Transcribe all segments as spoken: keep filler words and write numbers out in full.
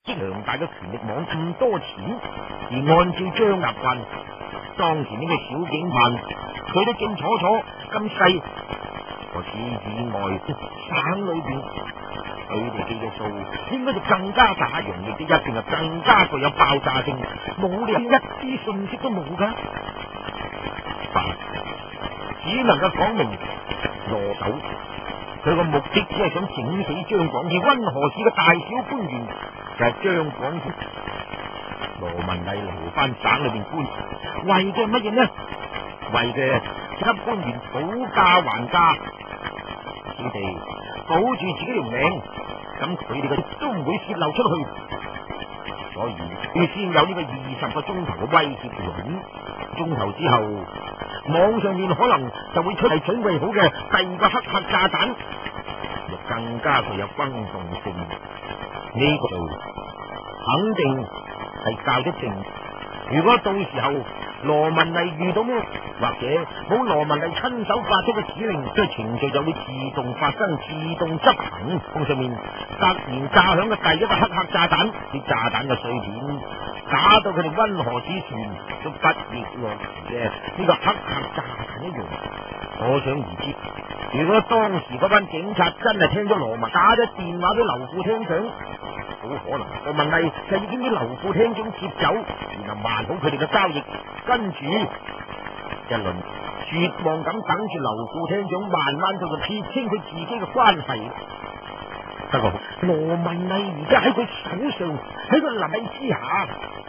強大嘅權力網咁多錢，而按照張習慣，當時呢個小警辦，佢都清楚楚咁細個市以外省裏邊，佢哋記嘅數應該就更加大，容易啲，一定係更加具有爆炸性，冇理由一啲信息都冇噶。只能夠講明羅手，佢個目的只係想整死張廣志，溫河市嘅大小官員就係張廣志。羅文麗留翻省裏邊官，為嘅乜嘢呢？為嘅給官員保駕還駕，佢哋保住自己條命，咁佢哋嘅都唔會泄漏出去。所以要先有呢個二十個鐘頭嘅威脅輪，鐘頭之後，網上面可能就會出嚟準備好嘅第二個黑客炸彈，就更加具有轟動性。呢個肯定係較得正。如果到時候羅文麗遇到咩，或者冇羅文麗親手發出嘅指令，即係程序就會自動發生、自動執行。網上面突然炸響嘅第一個黑客炸彈，啲炸彈嘅碎片打到佢哋溫河之前都不翼而飛嘅呢個黑客炸彈一樣。可想而知，如果當時嗰班警察真係聽咗羅文打咗電話俾劉副廳長，好可能羅文麗就已經俾劉副廳長接走，然後辦好佢哋嘅交易，跟住一輪絕望咁等住劉副廳長慢慢到就撇清佢自己嘅關係。不過羅文麗而家喺佢手上，喺佢臨尾之下，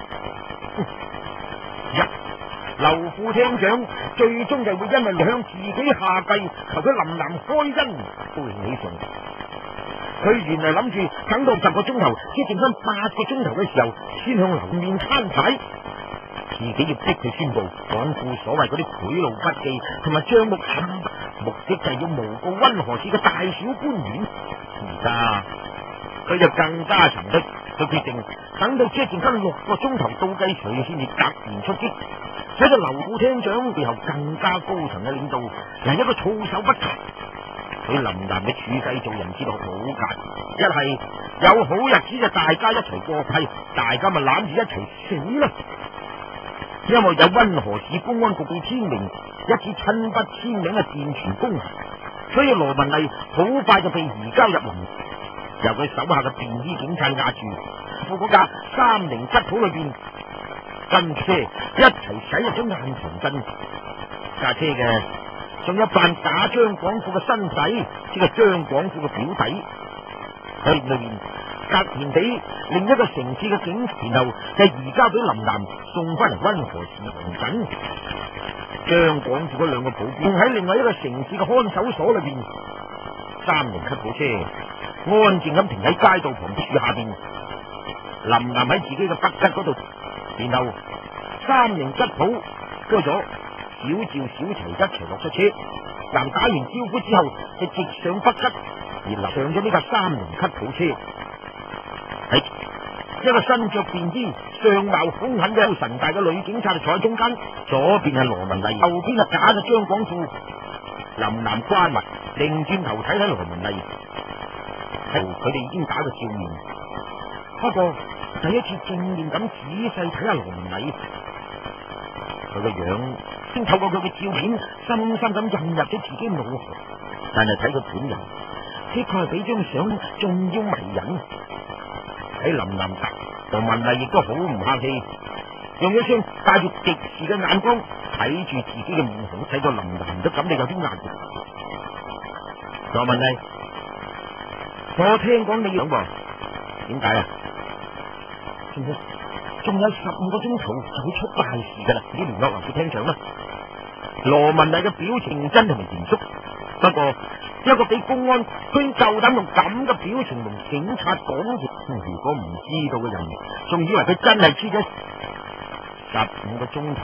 一劉副廳長最終就會因為向自己下計，求佢林林開恩，高興起上。佢原來諗住等到十個鐘頭，即係剩翻八個鐘頭嘅時候，先向劉面攤牌，自己要逼佢宣布趕赴所謂嗰啲賄賂筆記同埋賬目冚，目的就係要誣告溫河市嘅大小官員。而家佢就更加沉溺，佢決定等到即係剩翻六個鐘頭倒計時先至突然出擊，使到劉副廳長背後更加高層嘅領導係一個措手不及。佢林南嘅處世做人之道好簡，一係有好日子就大家一齊過批，大家咪攬住一齊死啦。因為有溫河市公安局嘅簽名，一次親筆簽名嘅電傳公函，所以羅文麗好快就被移交入林，由佢手下嘅便衣警察押住，副嗰架三菱吉普裏邊跟車一齊駛入咗雁塘鎮。架車嘅仲有扮假張廣富嘅新仔，即係張廣富嘅表弟，喺裏面突然俾另一個城市嘅警，然後就移交俾林南，送翻嚟溫河市行鎮。張廣富嗰兩個保鏢喺另外一個城市嘅看守所裏邊，三菱吉普車安靜咁停喺街道旁樹下邊。林南喺自己嘅北吉嗰度，然後三菱吉普跟咗小趙、小齊一齊落咗車，南打完招呼之後，就直上北吉，而臨上咗呢架三菱吉普車。喺一個身着便衣、相貌兇狠嘅神大嘅女警察就坐喺中間，左邊係羅文麗，後邊係假嘅張廣富。林南關埋，擰轉頭睇睇羅文麗，佢哋已經打過照面，不過第一次正面咁仔細睇下羅文麗，佢個樣先透過佢嘅照片深深咁印入咗自己腦海，但係睇佢本人，的確係比張相仲要迷人。喺林南達，羅文麗亦都好唔客氣，用一雙帶住敵視嘅眼光睇住自己嘅面孔，睇到林南都感到有啲壓力。羅文麗，我聽講你要喎，點解啊？仲有仲有十五個鐘頭就會出大事噶啦！你聯絡劉副廳長啦。羅文麗嘅表情真係唔嚴肅，不過一個俾公安居然夠膽用咁嘅表情同警察講嘢，如果唔知道嘅人仲以為佢真係黐咗十五個鐘頭。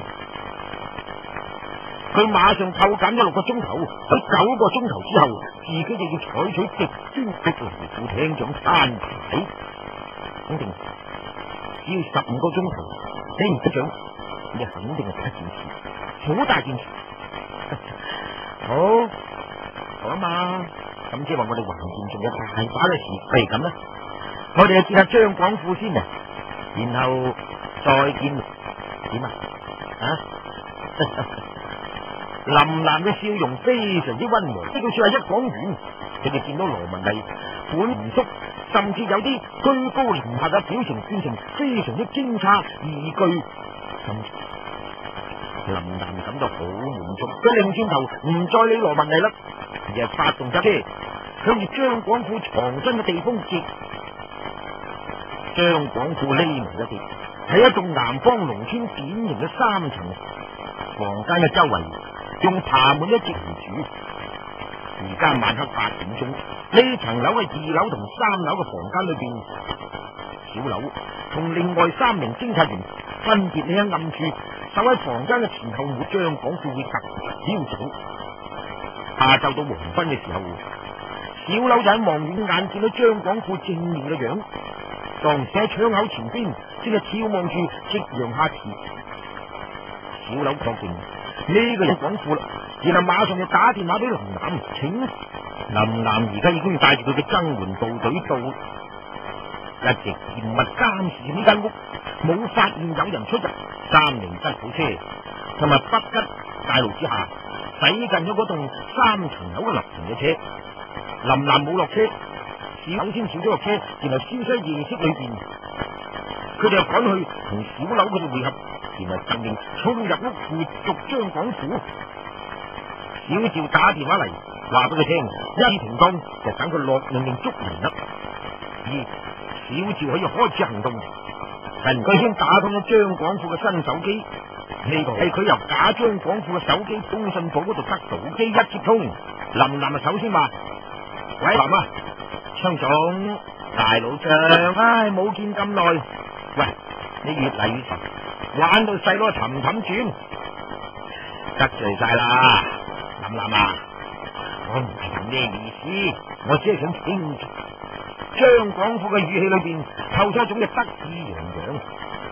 佢馬上扣減咗六個鐘頭，喺九個鐘頭之後，自己就要採取極端逼劉副廳長攤牌。肯定只要十五個鐘頭，你唔得獎，你肯定係大件事，好大件事。好，好啊嘛，咁即係話我哋橫掂仲有大把嘅事，不如咁啦， 我哋去見下張廣富先啊，然後再見點啊？啊！林南嘅笑容非常之溫和，呢句說話一講完，佢哋見到羅文麗本嚴肅，甚至有啲居高臨下嘅表情，變成非常之驚詫疑懼。林南感到好滿足，佢擰轉頭唔再理羅文麗啦，而係發動架車向住張廣富藏身嘅地方直。張廣富匿埋一啲，係一棟南方農村典型嘅三層房間嘅周圍，用爬滿一直而住。而家晚黑八點鐘，呢層樓嘅二樓同三樓嘅房間裏邊，小樓同另外三名偵察員分別喺暗處守喺房間嘅前後門。張廣富會突然飄走。下晝到黃昏嘅時候，小樓就喺望遠眼見到張廣富正面嘅樣，當時喺窗口前邊正係眺望住夕陽下田。小樓確定呢個人廣富啦，然後馬上就打電話俾林南，請林南而家已經帶住佢嘅增援部隊到，一直嚴密監視呢間屋，冇發現有人出入。三菱吉普車同埋北吉大路之下駛近咗嗰棟三層樓嘅立停嘅車。林南冇落車，小樓先上咗落車，然後消失喺夜色裏邊。佢哋又趕去同小樓佢哋會合，然後決定衝入屋活捉張廣富。小趙打電話嚟話俾佢聽，一停當就等佢落命令捉人啦。而小趙可以開始行動。陳桂興打通咗張廣富嘅新手機，呢個係佢由假張廣富嘅手機通訊簿嗰度得到。機一接通，林南啊首先話：喂，林啊，槍總大佬張，唉，冇見咁耐，喂，你越嚟越沉，玩到細佬氹氹轉，得罪晒啦，林南啊，我唔係咁咩意思，我只係想清楚。張廣富嘅語氣裏邊透出一種嘅得意洋洋。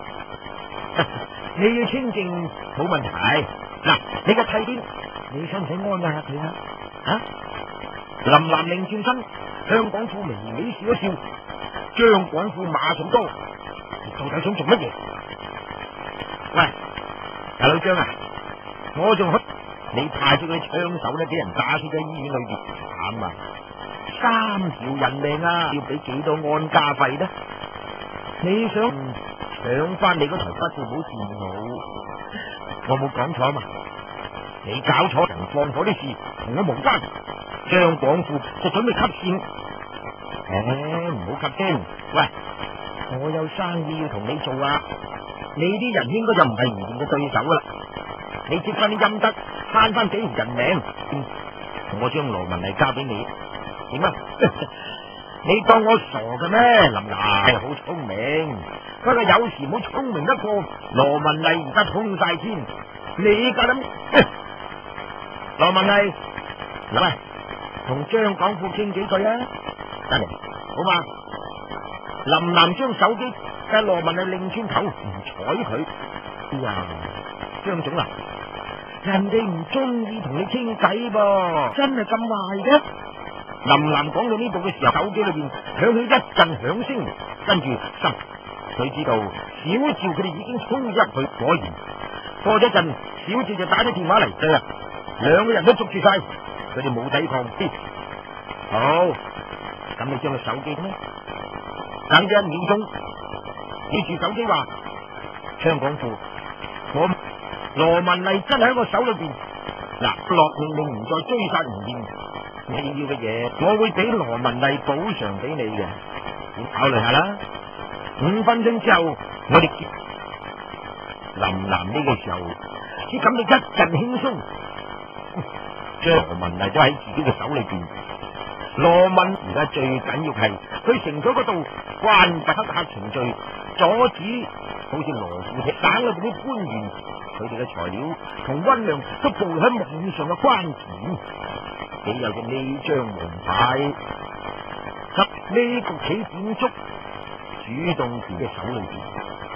你要清靜冇問題，嗱，你個替天，你使唔使安慰下佢啊？啊！林南擰轉身，向廣富微微笑一笑。張廣富馬上多，你到底想做乜嘢？喂，大佬張啊，我仲好，你派出佢槍手咧，俾人打死喺醫院裏邊，慘啊！三條人命啊，要俾幾多安家費呢？你想搶翻你嗰台筆記簿電腦？我冇講錯嘛？你搞錯人放火啲事同我無關。張廣富就準備吸線，誒，唔好吸先。喂，我有生意要同你做啊！你啲人應該就唔係唔掂嘅對手啦。你接翻啲陰德，慳翻幾條人命，嗯、我將羅文麗交俾你。點啊？你當我傻嘅咩？林南係好聰明，不過有時冇聰明得過羅文麗，而家通晒天，你夠諗？羅文麗，喂，同張廣富傾幾句啊？得嚟，好嘛？林南將手機喺羅文麗擰轉頭唔睬佢。哎呀，張總啊，人哋唔中意同你傾偈噃，真係咁壞嘅？林南講到呢度嘅時候，手機裏邊響起一陣響聲，跟住心佢知道小趙佢哋已經衝入去。果然過咗一陣，小趙就打咗電話嚟，對啊，兩個人都捉住晒，佢哋冇抵抗。好，咁你將個手機咧，等咗一秒鐘，你住手機話：張廣富，我羅文麗真係喺我手裏邊，嗱，落命令唔再追殺唔掂。你要嘅嘢，我會俾羅文麗補償俾你嘅，你考慮下啦。五分鐘之後，我哋見林南呢個時候，只感到一陣輕鬆。將羅文麗都喺自己嘅手裏邊。羅文而家最緊要係佢成咗嗰度關閉黑客程序，阻止好似羅富鐵省裏邊啲官員，佢哋嘅材料同溫量都暴露喺網上嘅關鍵。你有隻呢張王牌，執呢局棋點捉，主動權嘅手裏邊，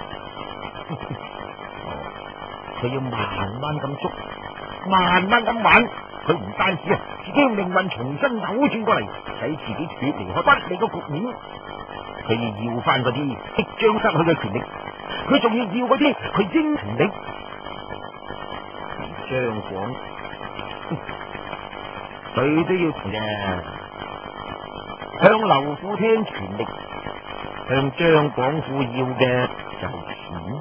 佢要慢慢咁捉，慢慢咁玩。佢唔單止啊，自己用命運重新扭轉過嚟，使自己脫離開不利嘅局面。 佢要要翻嗰啲即將失去嘅權力，佢仲要要嗰啲佢應權力。而張廣，佢都要嘅，向劉富聽權力，向張廣富要嘅就係錢，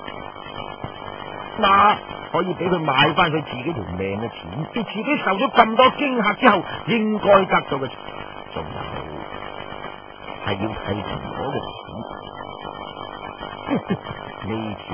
嗱可以俾佢買翻佢自己條命嘅錢，俾自己受咗咁多驚嚇之後應該得到嘅，仲有係要替陳果嘅錢。呢次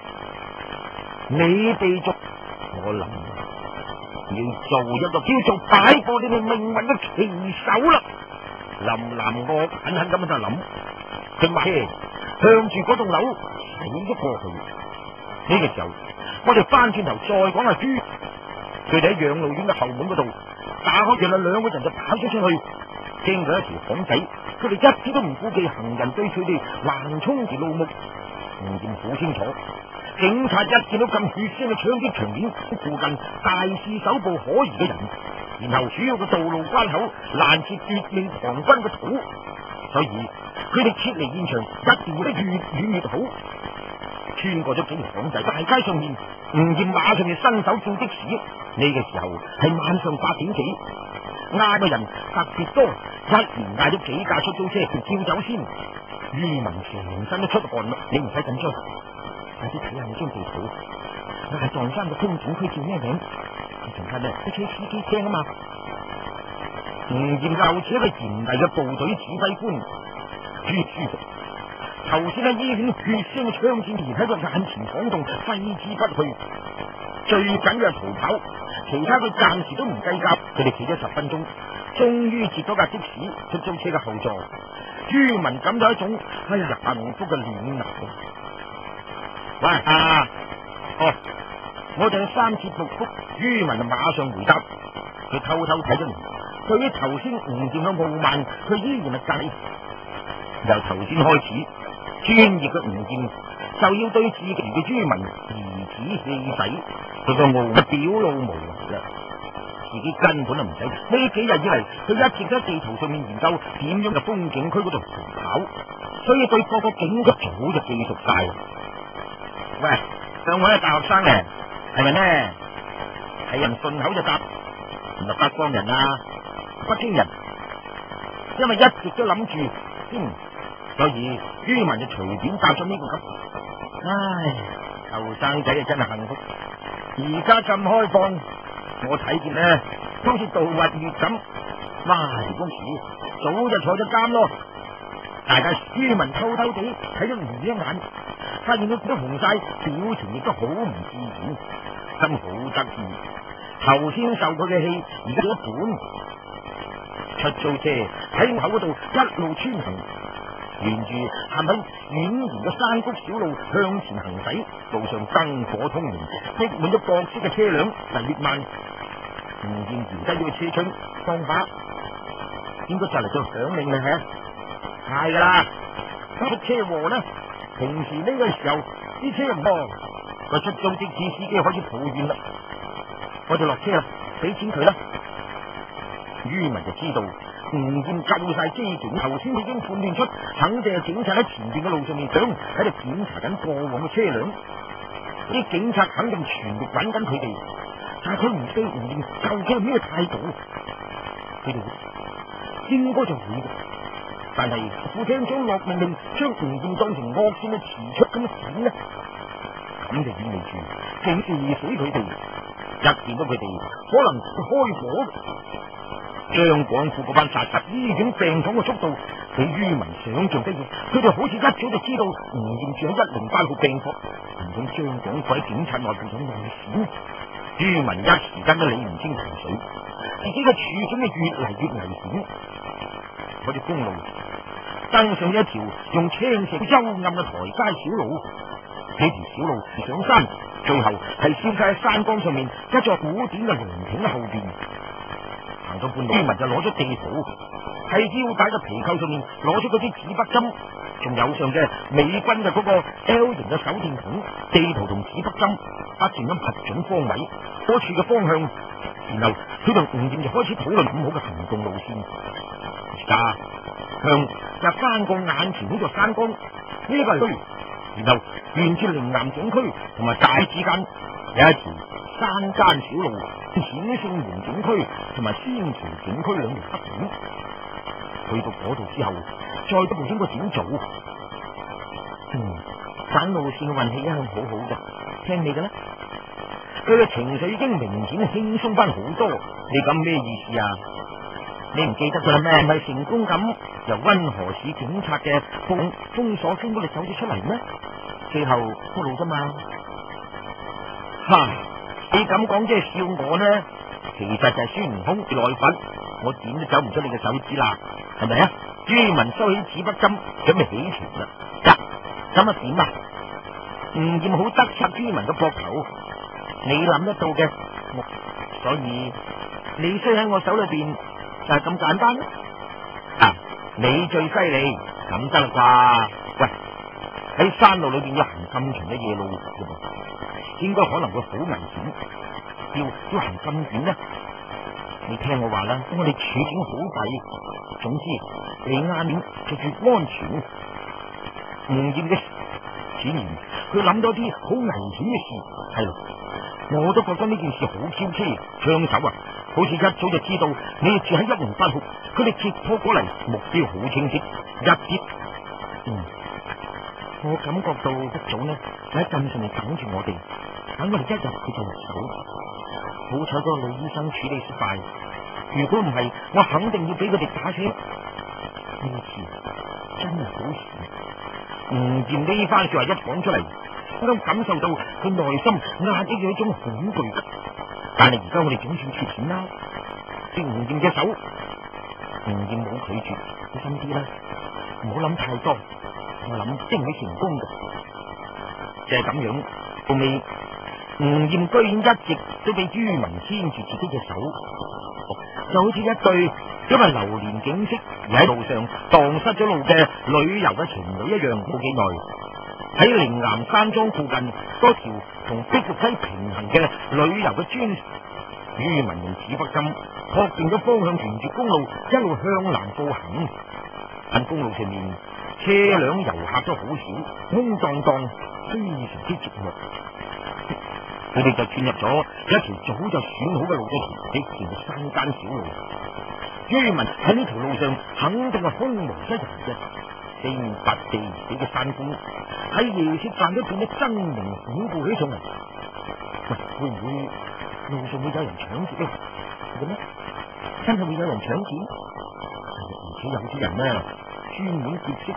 你哋做，我諗要做一個叫做擺布你哋命運嘅棋手啦。林南惡狠狠咁就諗，佢馬車向住嗰棟樓駛咗過去。呢、這個時候，我哋翻轉頭再講下豬，佢哋喺養老院嘅後門嗰度打開，原來兩個人就跑咗出去，經過一條巷仔，佢哋一啲都唔顧忌行人對佢哋橫衝住怒目。唔見好清楚，警察一見到咁血腥嘅槍擊場面，附近大肆搜捕可疑嘅人，然後主要嘅道路關口攔截奪命狂軍嘅土，所以佢哋撤離現場一定要得越遠越好。穿過咗幾條巷仔，大街上面吳艷馬上就伸手叫的士。呢、這個時候係晚上八點幾，嗌嘅人特別多，一連嗌咗幾架出租車叫走先。于文成身都出汗啦，你唔使緊張，快啲睇下你張地圖，我係撞山嘅空警區叫咩名？你仲睇咩？啲車司機聲啊嘛。吳艷又似一個嚴厲嘅部隊指揮官，朱朱服。頭先喺醫院血腥嘅槍戰而喺佢眼前晃動，揮之不去。最緊要係逃跑，其他佢暫時都唔計較。佢哋企咗十分鐘，終於接到架的士出租車嘅後座。朱文感到一種哎呀幸福嘅暖流。喂啊，哦，我哋三次復復，朱文就馬上回答。佢偷偷睇咗嚟，對於頭先吳艷嘅傲慢，佢依然係介。由頭先開始，專業嘅吳艷就要對自己嘅朱文頤指氣使，佢個傲表露無遺啦。自己根本就唔使，呢幾日以嚟，佢一直喺地圖上面研究點樣嘅風景區嗰度逃跑，所以對各個景區早就記熟晒。喂，上海嘅大學生咧，係咪呢？係人順口就答，唔係北方人啊，北京人。因為一直都諗住，嗯，所以于文就隨便答咗呢個咁。唉，後生仔啊真係幸福，而家咁開放。我睇見咧，好似度蜜月咁。哇！如果早就坐咗監咯。大家于文偷偷地睇咗吳艷一眼，發現佢都紅晒，表情亦都好唔自然，真好得意。頭先受佢嘅氣，而家一半。出租車喺口嗰度一路穿行，沿住行喺蜿蜒嘅山谷小路向前行駛，路上燈火通明，逼滿咗各式嘅車輛，但越慢。吳艷搖低咗個車窗，放把，應該就嚟到響令啦，係係噶啦。出車禍呢，平時呢個時候啲車唔多，個出租的士司機開始抱怨啦。我哋落車啦，俾錢佢啦。于文就知道吳艷夠晒機警，頭先已經判斷出，肯定係警察喺前邊嘅路上面想喺度檢查緊過往嘅車輛，啲警察肯定全力揾緊佢哋。但係佢唔知吳艷究竟係咩態度，佢哋應該就會嘅。但係副廳長落命令將吳艷當成惡性嘅遲出咁點呢？咁就意味住警示死佢哋，一見到佢哋可能會開火。張廣富嗰班殺實醫院病房嘅速度比于文想象得要，佢哋好似一早就知道吳艷住喺一零八號病房，唔通張廣富喺警察內部有內線？于文一時間都理唔清情緒，自己嘅處境係越嚟越危險。嗰條公路登上一條用青石幽暗嘅台階小路，呢條小路上山，最後係消失喺山崗上面一座古典嘅龍亭後邊。行到半路，于文就攞咗地圖，喺腰帶嘅皮扣上面攞出嗰啲紙筆針，仲有上嘅美軍嘅嗰個 L 型嘅手電筒，地圖同紙筆針不斷咁核準方位，嗰處嘅方向，然後佢同吳艷就開始討論咁好嘅行動路線。而家向就翻過眼前呢座山崗，呢、這個係區，然後沿住嶺南景區同埋大之間有一條山間小路，顯聖門景區同埋仙橋景區兩條黑點。去到嗰度之後，再都冇經過點做。嗯，揀路線嘅運氣一向好好嘅，聽你嘅啦。佢嘅情緒已經明顯輕鬆翻好多。你咁咩意思啊？你唔記得咗啦咩？唔係成功咁由溫河市警察嘅封封鎖圈嗰度走咗出嚟咩？最後鋪路啫嘛。哈！你咁講即係笑我呢？其實就係孫悟空內粉，我點都走唔出你嘅手指啦，係咪啊？朱文收起紙筆針，準備起船啦。得咁啊點啊？吳艷好得插朱文嘅膊頭，你諗得到嘅，所以你衰喺我手裏邊就係咁簡單啦。啊，你最犀利，咁得啦啩？喂，喺山路裏邊要行咁長嘅夜路，應該可能會好危險，要要行咁遠呢？你聽我話啦，我哋處境好弊，總之你啱面就越安全。吳艷嘅顯然佢諗到啲好危險嘅事，係咯，我都覺得呢件事好挑車，槍手啊，好似一早就知道你住喺一龍八號，佢哋直撲過嚟，目標好清晰，一啲，嗯，我感覺到一早呢就喺鎮上面等住我哋，等我哋一入佢就落手。好彩嗰個女醫生處理失敗，如果唔係，我肯定要俾佢哋打死。呢次真係好事。吳艷呢番說話一講出嚟，我都感受到佢內心壓抑嘅一種恐懼。但係而家我哋總算缺錢啦，接吳艷嘅手，吳艷冇拒絕，小心啲啦，唔好諗太多，我諗一定會成功嘅。就係咁樣，後尾吳艷居然一直都俾朱文牽住自己嘅手，就好似一對因為流連景色而喺路上蕩失咗路嘅旅遊嘅情侶一樣。冇幾耐，喺嶺南山莊附近多條同碧玉溪平行嘅旅遊嘅專船，朱文用指北針確定咗方向，沿住公路一路向南步行。喺公路上面，車輛遊客都好少，空蕩蕩，非常之寂寞。佢哋就轉入咗一條早就選好嘅路，一條僻靜嘅山間小路。朱文喺呢條路上肯定係空無一人嘅，四面拔地而起嘅山峰喺夜色間都變得猙獰恐怖起上嚟。喂，會唔會路上會有人搶劫咧？咁咩？真係會有人搶劫？而且有啲人呢，專門劫色。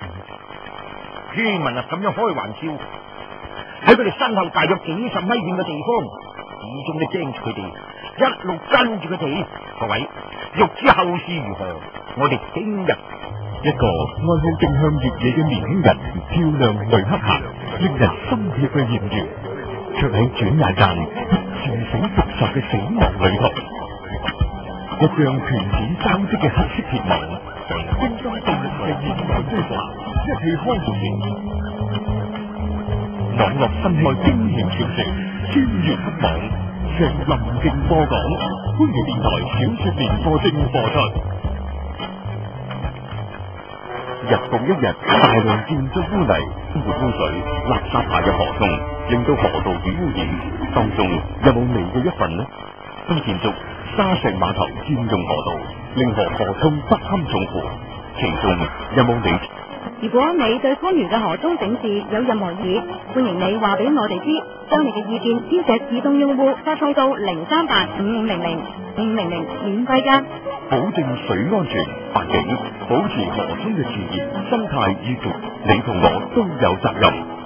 朱文啊，咁樣開玩笑。喺佢哋身後大約幾十米遠嘅地方，始終都盯住佢哋，一路跟住佢哋。各位，欲知後事如何，我哋聽日。 一個愛好定向越野嘅年輕人，漂亮女黑客，令人心跳嘅艷遇，卻喺轉眼間全死復仇嘅死亡旅途。一張權錢交織嘅黑色鐵網，精心動人嘅現代追華，一氣呵成。網絡新愛驚險小說《穿越黑網》，上林靜播講，歡迎電台小說年貨正播出。日復一日，大量建築污泥、生活污水、垃圾排入河中，令到河道與污染。當中有冇你嘅一份呢？新建築沙石碼頭佔用河道，令河河涌不堪重負，其中有冇你？ 如果你對番禺嘅河中整治有任何意見，歡迎你話俾我哋知，將你嘅意見編寫自動用戶發送到零三八五五零零五五零零免費㗎， 保證水安全，環境保持河中嘅自然生態與復，你同我都有責任。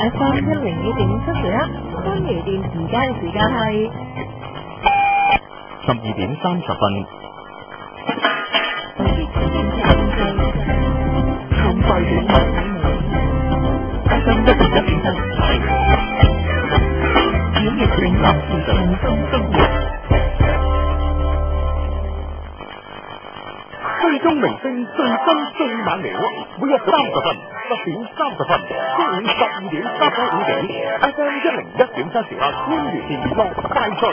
F M 一零二點七兆一，番禺電而家嘅時間係十二點三十分。咁快點啊！F M 一零一點七，演繹嶺南時尚新生活。最終明星最新最猛料，每日三十分，十點三十分，中午十二點三十五點 ，F M 一零一點七兆一，番禺電樂快訊。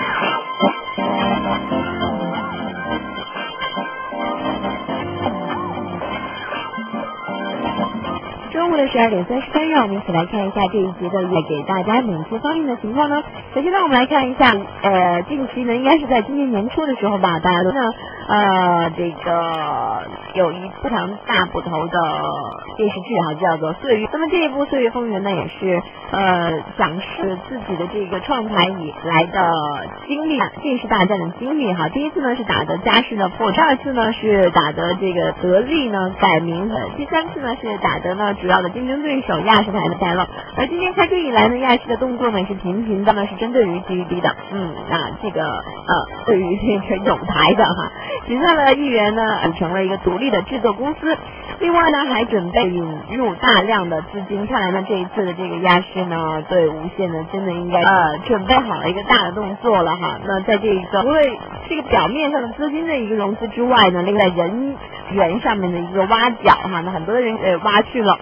中午的十二点三十分，让我们一起来看一下这一节的也给大家哪些方面的情况呢？首先呢，我们来看一下，呃，近期呢，应该是在今年年初的时候吧，大家都呢，呃，这个有一部非常大部头的电视剧哈，叫做《岁月》。那么这一部《岁月风云》呢，也是呃讲述自己的这个创台以来的经历，电视大战的经历哈。第一次呢是打得嘉实的破，第二次呢是打得这个得力呢改名，第三次呢是打得呢主要的竞争对手亚视台的台了。而今天开春以来呢，亚视的动作呢也是频频的呢是针对于 T V B 的，嗯，那这个呃对于这个永台的哈，旗下的艺员呢组成了一个独立的制作公司。另外呢，还准备引入大量的资金。看来呢，这一次的这个亚视呢，对无线呢，真的应该呃准备好了一个大的动作了哈。那在这一个除了这个表面上的资金的一个融资之外呢，另外人员上面的一个挖角哈，那很多的人呃挖去了。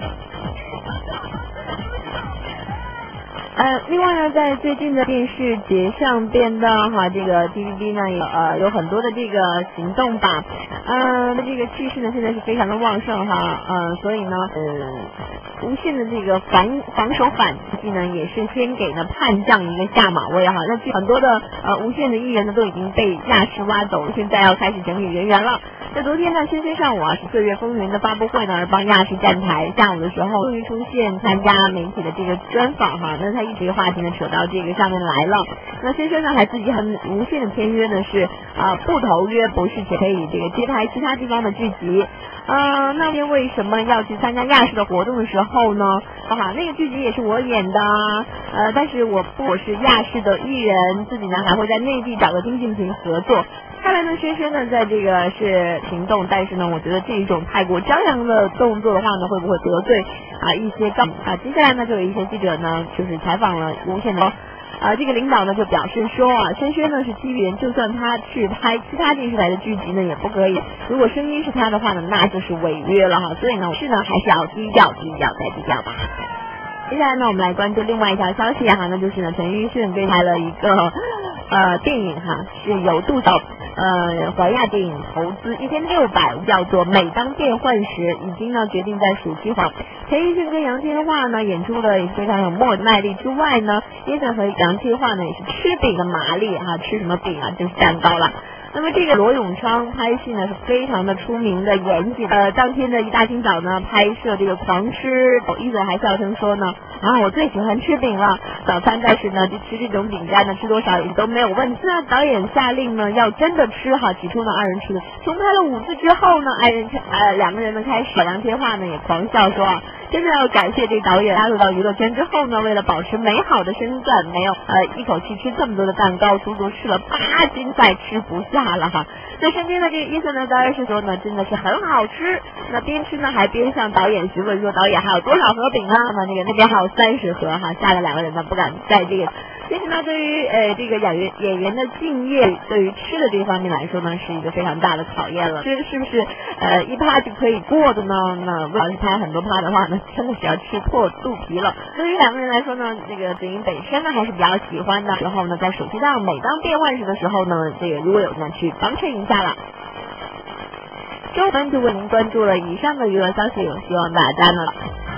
呃，另外呢，在最近的电视节上边的哈，这个 T V B 呢有呃有很多的这个行动吧，呃，这个气势呢现在是非常的旺盛哈，呃，所以呢，呃，无线的这个防防守反击呢也是先给呢叛将一个下马威哈，那很多的呃无线的艺人呢都已经被亚视挖走了，现在要开始整理人员了。在昨天呢，轩轩上午啊是《岁月风云》的发布会呢，而帮亚视站台，下午的时候终于出现参加媒体的这个专访哈，那他一直话题呢扯到这个上面来了。那轩轩呢还自己很无限的签约呢是啊、呃、不投约不是且可以这个接拍其他地方的剧集。呃，那边为什么要去参加亚视的活动的时候呢？啊，那个剧集也是我演的，呃，但是我不我是亚视的艺人，自己呢还会在内地找个丁靖平合作。看来呢，轩轩呢在这个是行动，但是呢，我觉得这一种太过张扬的动作的话呢，会不会得罪啊一些高啊？接下来呢，就有一些记者呢，就是采访了无线的。啊，这个领导呢就表示说啊，轩轩呢是机缘，就算他去拍其他电视台的剧集呢也不可以，如果声音是他的话呢，那就是违约了哈。所以呢，是呢还是要低调低调再低调吧。接下来呢，我们来关注另外一条消息哈，那就是呢，陈奕迅被拍了一个呃电影哈，是由杜导呃华亚电影投资一千六百，叫做《每当变幻时》，已经呢决定在暑期档。陈奕迅跟杨千嬅呢演出的也非常有默卖力之外呢，叶森和杨千嬅呢也是吃饼的麻利哈，吃什么饼啊？就是蛋糕了。那么这个罗永昌拍戏呢是非常的出名的严谨，呃，当天的一大清早呢拍摄这个狂吃，伊泽还笑称说呢，啊，我最喜欢吃饼了，早餐但是呢就吃这种饼干呢吃多少也都没有问题。那导演下令呢要真的吃哈，起初呢二人吃的，重拍了五次之后呢，爱人呃两个人呢开始，杨千嬅呢也狂笑说啊，真的要感谢这个导演加入到娱乐圈之后呢，为了保持美好的身段，没有呃一口气吃这么多的蛋糕，足足吃了八斤，再吃不下了哈。那身边的这个伊森呢，当然是说呢，真的是很好吃。那边吃呢，还边向导演询问说，导演还有多少盒饼啊？那那个那边还有三十盒哈，吓得两个人呢不敢在这个。其实呢，对于呃这个演员演员的敬业，对于吃的这方面来说呢，是一个非常大的考验了。这是不是呃一趴就可以过的呢？那如果是拍很多趴的话呢，真的是要吃破肚皮了。对于两个人来说呢，这个子英本身呢还是比较喜欢的。然后呢，在暑期档每当变换时的时候呢，这个如果有呢去帮衬一下了。周文就为您关注了以上的娱乐消息，希望大家呢。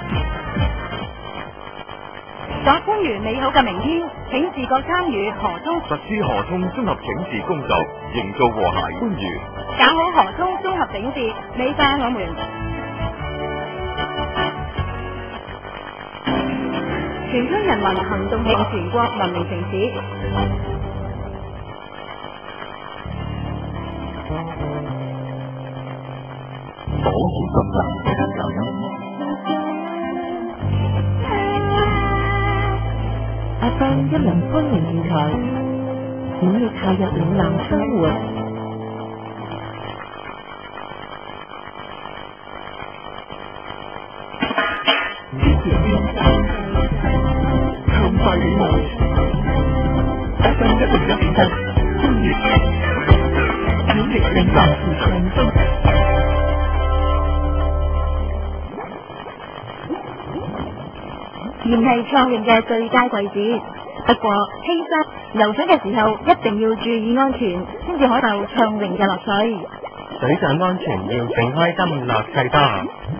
想番禺美好嘅明天，請自覺參與河中實施河涌綜合整治工作，營造和諧番禺。 搞好河中綜合整治，美化我們。全村人民行動令全國文明城市。 火熱咁難嘅感翻一輪歡迎電台，演繹夏日嶺南生活。 暢快喜愛 F M 一零一點七，歡迎演繹嶺南時尚生活。 現係創泳嘅最佳季節，不過犧牲游水嘅時候一定要注意安全，先至可受暢泳嘅樂趣。 水上安全要避開登落制多。